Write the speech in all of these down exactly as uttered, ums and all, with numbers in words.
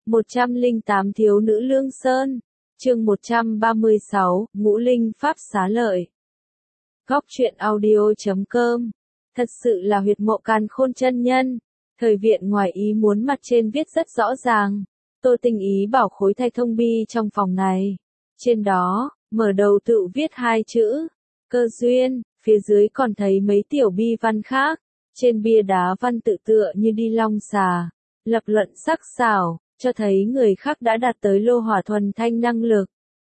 một trăm lẻ tám Thiếu nữ Lương Sơn, chương một trăm ba mươi sáu, Ngũ Linh Pháp Xá Lợi. Góc truyện audio chấm com. Thật sự là huyệt mộ Càn Khôn chân nhân. Thời viện ngoài ý muốn mặt trên viết rất rõ ràng. Tô Tinh ý bảo khối thạch thông bi trong phòng này. Trên đó, mở đầu tự viết hai chữ, cơ duyên, phía dưới còn thấy mấy tiểu bi văn khác. Trên bia đá văn tự tựa như đi long xà, lập luận sắc sảo, cho thấy người khác đã đạt tới lô hỏa thuần thanh năng lực.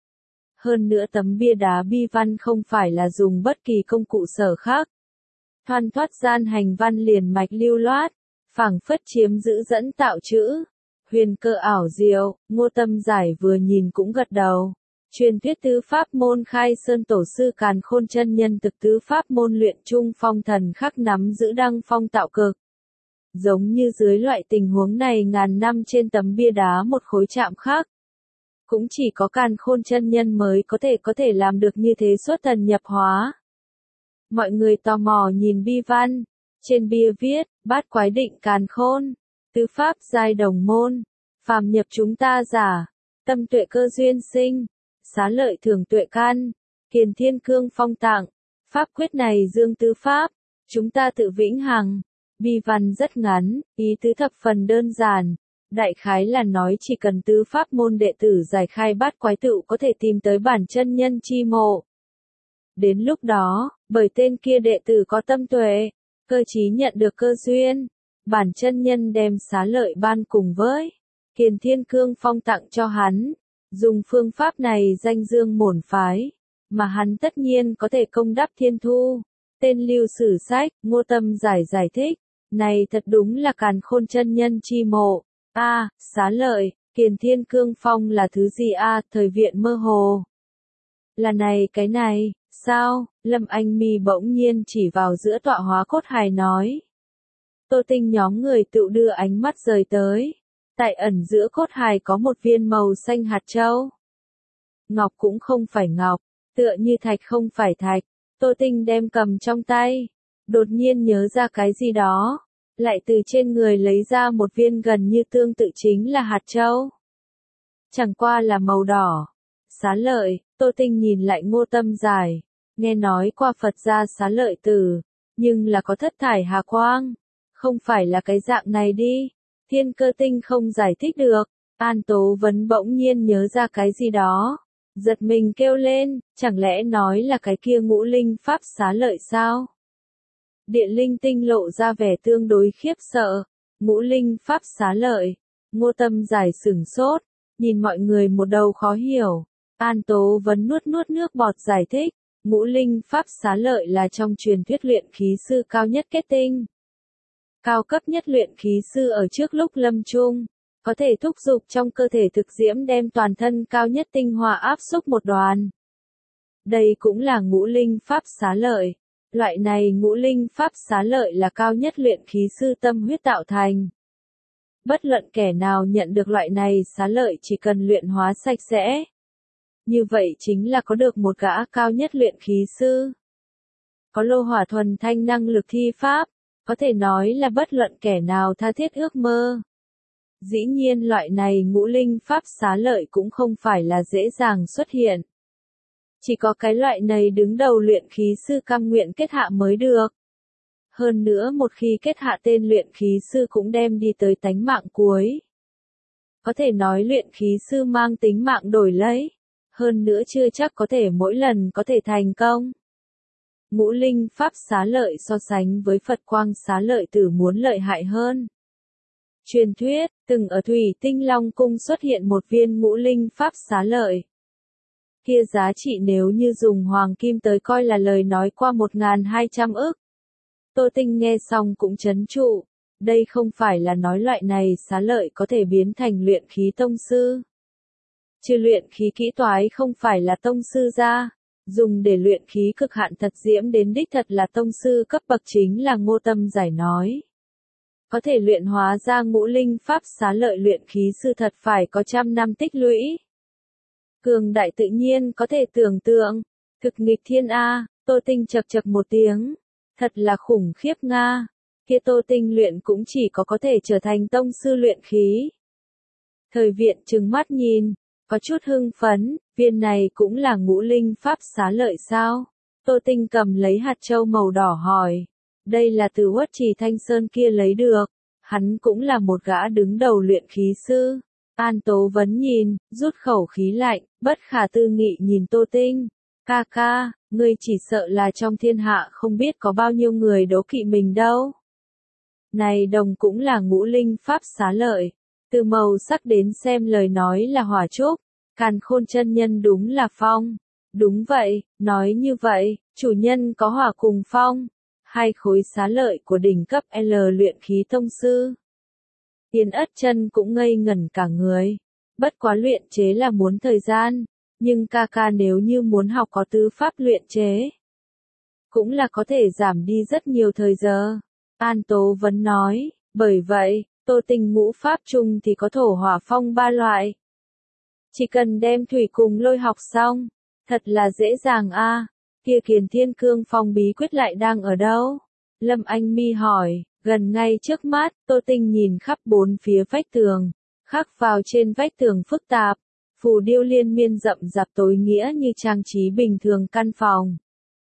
Hơn nữa tấm bia đá bi văn không phải là dùng bất kỳ công cụ sở khác. Thoăn thoắt gian hành văn liền mạch lưu loát, phảng phất chiếm giữ dẫn tạo chữ. Huyền cơ ảo diệu, Ngô Tâm Giải vừa nhìn cũng gật đầu. Truyền thuyết tứ pháp môn khai sơn tổ sư Càn Khôn chân nhân thực tứ pháp môn luyện trung phong thần khắc nắm giữ đăng phong tạo cực. Giống như dưới loại tình huống này ngàn năm trên tấm bia đá một khối chạm khắc. Cũng chỉ có Càn Khôn chân nhân mới có thể có thể làm được như thế xuất thần nhập hóa. Mọi người tò mò nhìn bi văn. Trên bia viết, bát quái định Càn Khôn, tứ pháp giai đồng môn, phàm nhập chúng ta giả, tâm tuệ cơ duyên sinh, xá lợi thường tuệ căn, kiền thiên cương phong tạng, pháp quyết này dương tứ pháp, chúng ta tự vĩnh hằng. Bi văn rất ngắn, ý tứ thập phần đơn giản, đại khái là nói chỉ cần tứ pháp môn đệ tử giải khai bát quái tự có thể tìm tới bản chân nhân chi mộ. Đến lúc đó, bởi tên kia đệ tử có tâm tuệ, cơ trí nhận được cơ duyên, bản chân nhân đem xá lợi ban cùng với kiền thiên cương phong tặng cho hắn, dùng phương pháp này danh dương bổn phái, mà hắn tất nhiên có thể công đắp thiên thu. Tên lưu sử sách, Ngô Tâm Giải giải thích, này thật đúng là Càn Khôn chân nhân chi mộ. A, à, xá lợi, kiền thiên cương phong là thứ gì a? À, thời viện mơ hồ. Là này cái này, sao? Lâm Anh Mi bỗng nhiên chỉ vào giữa tọa hóa cốt hài nói. Tô Tinh nhóm người tự đưa ánh mắt rời tới. Tại ẩn giữa cốt hài có một viên màu xanh hạt châu. Ngọc cũng không phải ngọc, tựa như thạch không phải thạch. Tô Tinh đem cầm trong tay, đột nhiên nhớ ra cái gì đó, lại từ trên người lấy ra một viên gần như tương tự chính là hạt châu. Chẳng qua là màu đỏ. Xá lợi, Tô Tinh nhìn lại Ngô Tâm Giải, nghe nói qua Phật gia xá lợi tử, nhưng là có thất thải hà quang, không phải là cái dạng này đi. Thiên Cơ Tinh không giải thích được, An Tố Vấn bỗng nhiên nhớ ra cái gì đó. Giật mình kêu lên, chẳng lẽ nói là cái kia ngũ linh pháp xá lợi sao? Điện Linh Tinh lộ ra vẻ tương đối khiếp sợ. Ngũ linh pháp xá lợi. Ngô Tâm Giải sửng sốt, nhìn mọi người một đầu khó hiểu. An Tố Vấn nuốt nuốt nước bọt giải thích. Ngũ linh pháp xá lợi là trong truyền thuyết luyện khí sư cao nhất kết tinh. Cao cấp nhất luyện khí sư ở trước lúc lâm chung. Có thể thúc giục trong cơ thể thực diễm đem toàn thân cao nhất tinh hoa áp xúc một đoàn. Đây cũng là ngũ linh pháp xá lợi. Loại này ngũ linh pháp xá lợi là cao nhất luyện khí sư tâm huyết tạo thành. Bất luận kẻ nào nhận được loại này xá lợi chỉ cần luyện hóa sạch sẽ. Như vậy chính là có được một gã cao nhất luyện khí sư. Có lô hỏa thuần thanh năng lực thi pháp, có thể nói là bất luận kẻ nào tha thiết ước mơ. Dĩ nhiên loại này ngũ linh pháp xá lợi cũng không phải là dễ dàng xuất hiện. Chỉ có cái loại này đứng đầu luyện khí sư cam nguyện kết hạ mới được. Hơn nữa một khi kết hạ tên luyện khí sư cũng đem đi tới tánh mạng cuối. Có thể nói luyện khí sư mang tính mạng đổi lấy. Hơn nữa chưa chắc có thể mỗi lần có thể thành công. Ngũ linh pháp xá lợi so sánh với Phật quang xá lợi tử muốn lợi hại hơn. Truyền thuyết, từng ở Thủy Tinh Long Cung xuất hiện một viên ngũ linh pháp xá lợi. Kia giá trị nếu như dùng hoàng kim tới coi là lời nói qua một nghìn hai trăm ức. Tô Tinh nghe xong cũng chấn trụ. Đây không phải là nói loại này xá lợi có thể biến thành luyện khí tông sư. Trừ luyện khí kỹ toái không phải là tông sư ra. Dùng để luyện khí cực hạn thật diễm đến đích thật là tông sư cấp bậc chính là Ngô Tâm Giải nói. Có thể luyện hóa ra ngũ linh pháp xá lợi luyện khí sư thật phải có trăm năm tích lũy. Cường đại tự nhiên có thể tưởng tượng. Thực nghịch thiên A, Tô Tinh chậc chậc một tiếng. Thật là khủng khiếp Nga. Kia Tô Tinh luyện cũng chỉ có có thể trở thành tông sư luyện khí. Thời viện trừng mắt nhìn, có chút hưng phấn, viên này cũng là ngũ linh pháp xá lợi sao? Tô Tinh cầm lấy hạt châu màu đỏ hỏi. Đây là từ Uất Trì Thanh Sơn kia lấy được, hắn cũng là một gã đứng đầu luyện khí sư. An Tố Vấn nhìn, rút khẩu khí lạnh, bất khả tư nghị nhìn Tô Tinh. Ca ca, ngươi chỉ sợ là trong thiên hạ không biết có bao nhiêu người đố kỵ mình đâu. Này đồng cũng là ngũ linh pháp xá lợi. Từ màu sắc đến xem lời nói là hỏa trúc, Càn Khôn chân nhân đúng là phong. Đúng vậy, nói như vậy, chủ nhân có hỏa cùng phong. Hai khối xá lợi của đỉnh cấp L luyện khí tông sư. Tiên Ất Chân cũng ngây ngẩn cả người. Bất quá luyện chế là muốn thời gian, nhưng ca ca nếu như muốn học có tứ pháp luyện chế, cũng là có thể giảm đi rất nhiều thời giờ. An Tố Vấn nói, bởi vậy, Tô Tinh ngũ pháp chung thì có thổ hỏa phong ba loại. Chỉ cần đem thủy cùng lôi học xong, thật là dễ dàng a. À. Kia Kiền Thiên Cương Phong bí quyết lại đang ở đâu? Lâm Anh Mi hỏi, gần ngay trước mắt, Tô Tinh nhìn khắp bốn phía vách tường, khắc vào trên vách tường phức tạp, phù điêu liên miên rậm rạp tối nghĩa như trang trí bình thường căn phòng.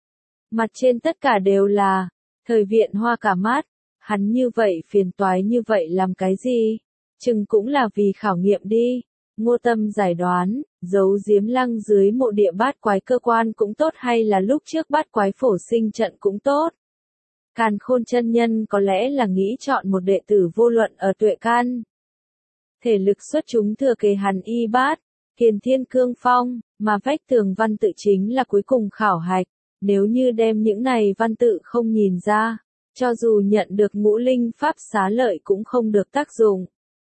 Mặt trên tất cả đều là, thời viện hoa cả mắt, hắn như vậy phiền toái như vậy làm cái gì? Chừng cũng là vì khảo nghiệm đi. Ngô Tâm giải đoán, giấu giếm lăng dưới mộ địa bát quái cơ quan cũng tốt hay là lúc trước bát quái phổ sinh trận cũng tốt. Càn Khôn chân nhân có lẽ là nghĩ chọn một đệ tử vô luận ở tuệ can. Thể lực xuất chúng thừa kế hàn y bát, Kiền Thiên Cương Phong, mà vách tường văn tự chính là cuối cùng khảo hạch. Nếu như đem những này văn tự không nhìn ra, cho dù nhận được ngũ linh pháp xá lợi cũng không được tác dụng.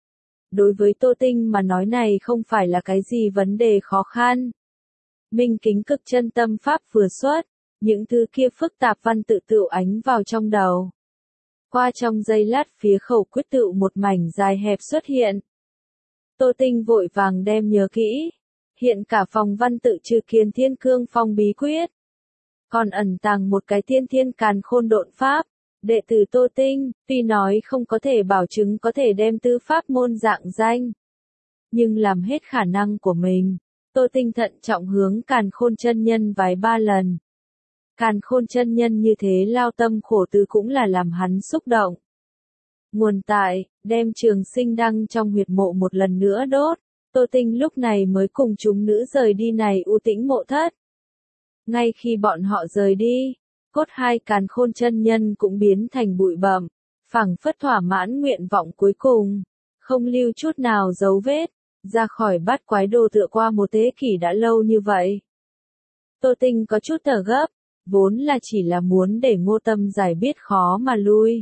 Đối với Tô Tinh mà nói này không phải là cái gì vấn đề khó khăn. Minh kính cực chân tâm pháp vừa xuất, những thứ kia phức tạp văn tự tựu ánh vào trong đầu. Qua trong giây lát phía khẩu quyết tựu một mảnh dài hẹp xuất hiện. Tô Tinh vội vàng đem nhớ kỹ. Hiện cả phòng văn tự trừ Kiền Thiên Cương Phong bí quyết. Còn ẩn tàng một cái tiên thiên càn khôn độn pháp. Đệ tử Tô Tinh, tuy nói không có thể bảo chứng có thể đem tư pháp môn dạng danh, nhưng làm hết khả năng của mình, Tô Tinh thận trọng hướng Càn Khôn chân nhân vái ba lần. Càn Khôn chân nhân như thế lao tâm khổ tứ cũng là làm hắn xúc động. Nguồn tại, đem Trường Sinh đăng trong huyệt mộ một lần nữa đốt, Tô Tinh lúc này mới cùng chúng nữ rời đi này u tĩnh mộ thất. Ngay khi bọn họ rời đi, cốt hai Càn Khôn chân nhân cũng biến thành bụi bặm, phảng phất thỏa mãn nguyện vọng cuối cùng, không lưu chút nào dấu vết, ra khỏi bát quái đô tựa qua một thế kỷ đã lâu như vậy. Tô Tinh có chút thở gấp, vốn là chỉ là muốn để Ngô Tâm giải biết khó mà lui.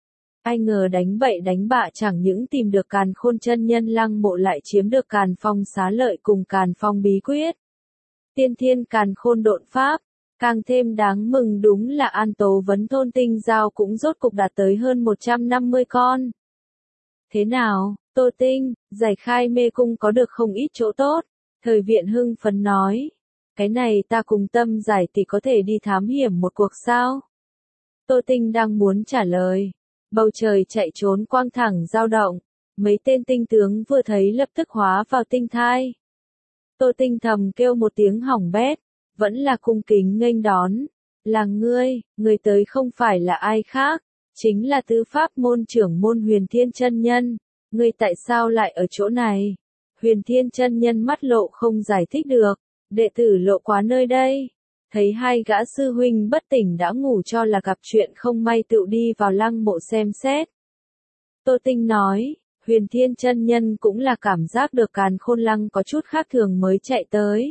Ai ngờ đánh bậy đánh bạ chẳng những tìm được Càn Khôn chân nhân lăng mộ lại chiếm được Càn Phong xá lợi cùng Càn Phong bí quyết. Tiên thiên Càn Khôn độn pháp. Càng thêm đáng mừng đúng là An Tố Vấn thôn tinh giao cũng rốt cục đạt tới hơn một trăm năm mươi con. Thế nào, Tô Tinh, giải khai mê cung có được không ít chỗ tốt? Thời viện hưng phấn nói. Cái này ta cùng Tâm giải thì có thể đi thám hiểm một cuộc sao? Tô Tinh đang muốn trả lời. Bầu trời chạy trốn quang thẳng dao động. Mấy tên tinh tướng vừa thấy lập tức hóa vào tinh thai. Tô Tinh thầm kêu một tiếng hỏng bét. Vẫn là cung kính nghênh đón, là ngươi, người tới không phải là ai khác, chính là tứ pháp môn trưởng môn Huyền Thiên chân nhân, ngươi tại sao lại ở chỗ này? Huyền Thiên chân nhân mắt lộ không giải thích được, đệ tử lộ quá nơi đây, thấy hai gã sư huynh bất tỉnh đã ngủ cho là gặp chuyện không may tự đi vào lăng mộ xem xét. Tô Tinh nói, Huyền Thiên chân nhân cũng là cảm giác được Càn Khôn lăng có chút khác thường mới chạy tới.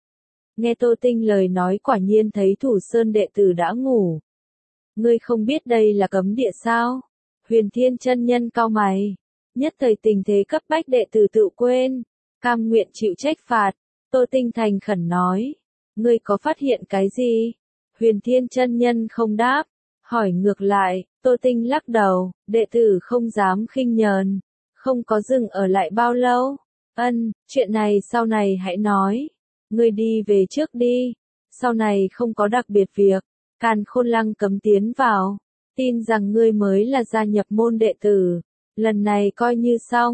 Nghe Tô Tinh lời nói quả nhiên thấy Thủ Sơn đệ tử đã ngủ. Ngươi không biết đây là cấm địa sao? Huyền Thiên chân nhân cau mày. Nhất thời tình thế cấp bách đệ tử tự quên. Cam nguyện chịu trách phạt. Tô Tinh thành khẩn nói. Ngươi có phát hiện cái gì? Huyền Thiên chân nhân không đáp. Hỏi ngược lại, Tô Tinh lắc đầu. Đệ tử không dám khinh nhờn. Không có dừng ở lại bao lâu. Ân, chuyện này sau này hãy nói. Ngươi đi về trước đi, sau này không có đặc biệt việc, Càn Khôn lăng cấm tiến vào, tin rằng ngươi mới là gia nhập môn đệ tử, lần này coi như xong,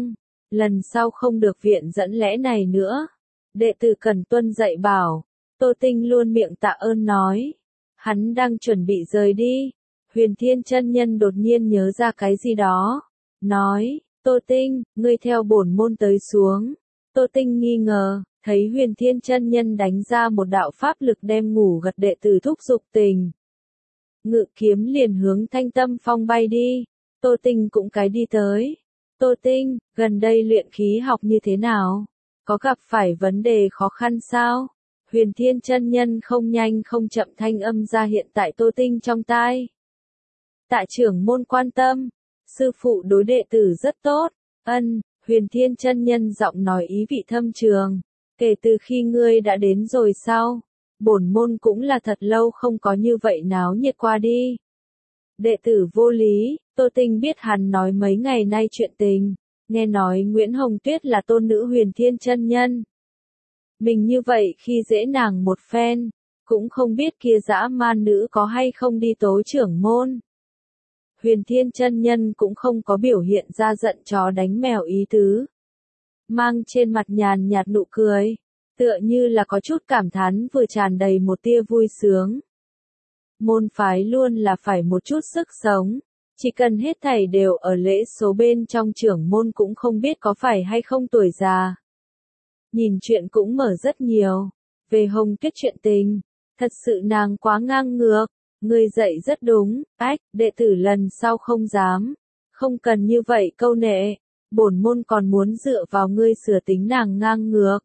lần sau không được viện dẫn lẽ này nữa. Đệ tử cần tuân dạy bảo. Tô Tinh luôn miệng tạ ơn nói. Hắn đang chuẩn bị rời đi. Huyền Thiên chân nhân đột nhiên nhớ ra cái gì đó. Nói, Tô Tinh, ngươi theo bổn môn tới xuống. Tô Tinh nghi ngờ, thấy Huyền Thiên chân nhân đánh ra một đạo pháp lực đem ngủ gật đệ tử thúc giục tình. Ngự kiếm liền hướng Thanh Tâm Phong bay đi. Tô Tinh cũng cái đi tới. Tô Tinh, gần đây luyện khí học như thế nào? Có gặp phải vấn đề khó khăn sao? Huyền Thiên chân nhân không nhanh không chậm thanh âm ra hiện tại Tô Tinh trong tai. Tạ trưởng môn quan tâm, sư phụ đối đệ tử rất tốt. Ân, Huyền Thiên chân nhân giọng nói ý vị thâm trường. Kể từ khi ngươi đã đến rồi sao? Bổn môn cũng là thật lâu không có như vậy náo nhiệt qua đi. Đệ tử vô lý, Tô Tinh biết hắn nói mấy ngày nay chuyện tình. Nghe nói Nguyễn Hồng Tuyết là tôn nữ Huyền Thiên chân nhân. Mình như vậy khi dễ nàng một phen, cũng không biết kia dã man nữ có hay không đi tố trưởng môn. Huyền Thiên chân nhân cũng không có biểu hiện ra giận chó đánh mèo ý tứ. Mang trên mặt nhàn nhạt nụ cười, tựa như là có chút cảm thán vừa tràn đầy một tia vui sướng. Môn phái luôn là phải một chút sức sống, chỉ cần hết thảy đều ở lễ số bên trong trưởng môn cũng không biết có phải hay không tuổi già. Nhìn chuyện cũng mở rất nhiều, về Hồng Tuyết chuyện tình, thật sự nàng quá ngang ngược, ngươi dạy rất đúng, ách, đệ tử lần sau không dám, không cần như vậy câu nệ, bổn môn còn muốn dựa vào ngươi sửa tính nàng ngang ngược.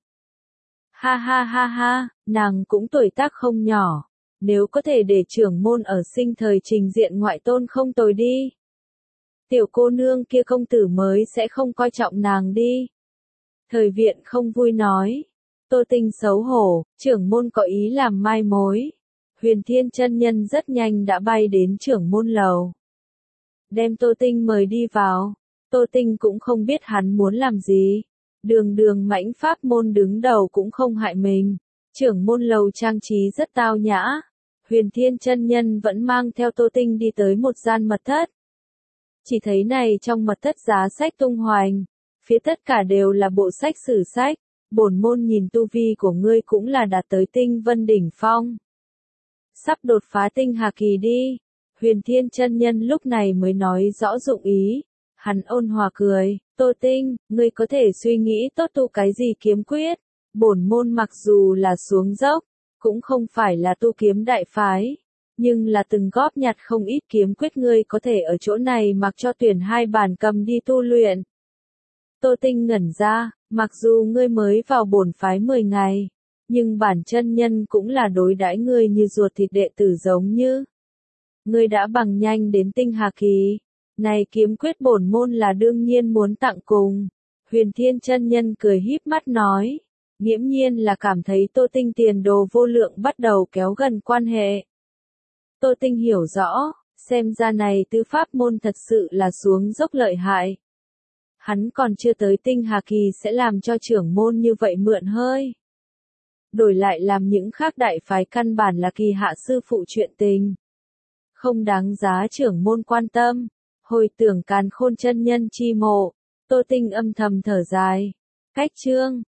Ha ha ha ha, nàng cũng tuổi tác không nhỏ, nếu có thể để trưởng môn ở sinh thời trình diện ngoại tôn không tồi đi. Tiểu cô nương kia công tử mới sẽ không coi trọng nàng đi. Thời viện không vui nói. Tô Tinh xấu hổ, trưởng môn có ý làm mai mối. Huyền Thiên chân nhân rất nhanh đã bay đến trưởng môn lầu. Đem Tô Tinh mời đi vào. Tô Tinh cũng không biết hắn muốn làm gì. Đường đường mãnh pháp môn đứng đầu cũng không hại mình. Trưởng môn lầu trang trí rất tao nhã. Huyền Thiên chân nhân vẫn mang theo Tô Tinh đi tới một gian mật thất. Chỉ thấy này trong mật thất giá sách tung hoành. Phía tất cả đều là bộ sách sử sách, bổn môn nhìn tu vi của ngươi cũng là đạt tới tinh vân đỉnh phong. Sắp đột phá tinh hà kỳ đi, Huyền Thiên chân nhân lúc này mới nói rõ dụng ý, hắn ôn hòa cười, Tô Tinh, ngươi có thể suy nghĩ tốt tu cái gì kiếm quyết, bổn môn mặc dù là xuống dốc, cũng không phải là tu kiếm đại phái, nhưng là từng góp nhặt không ít kiếm quyết ngươi có thể ở chỗ này mặc cho tuyển hai bản cầm đi tu luyện. Tô Tinh ngẩn ra, mặc dù ngươi mới vào bổn phái mười ngày, nhưng bản chân nhân cũng là đối đãi ngươi như ruột thịt đệ tử giống như. Ngươi đã bằng nhanh đến tinh hà kỳ, này kiếm quyết bổn môn là đương nhiên muốn tặng cùng. Huyền Thiên chân nhân cười híp mắt nói, nghiễm nhiên là cảm thấy Tô Tinh tiền đồ vô lượng bắt đầu kéo gần quan hệ. Tô Tinh hiểu rõ, xem ra này tư pháp môn thật sự là xuống dốc lợi hại. Hắn còn chưa tới tinh hà kỳ sẽ làm cho trưởng môn như vậy mượn hơi. Đổi lại làm những khác đại phái căn bản là kỳ hạ sư phụ chuyện tình. Không đáng giá trưởng môn quan tâm. Hồi tưởng Càn Khôn chân nhân chi mộ, Tô Tinh âm thầm thở dài. Cách chương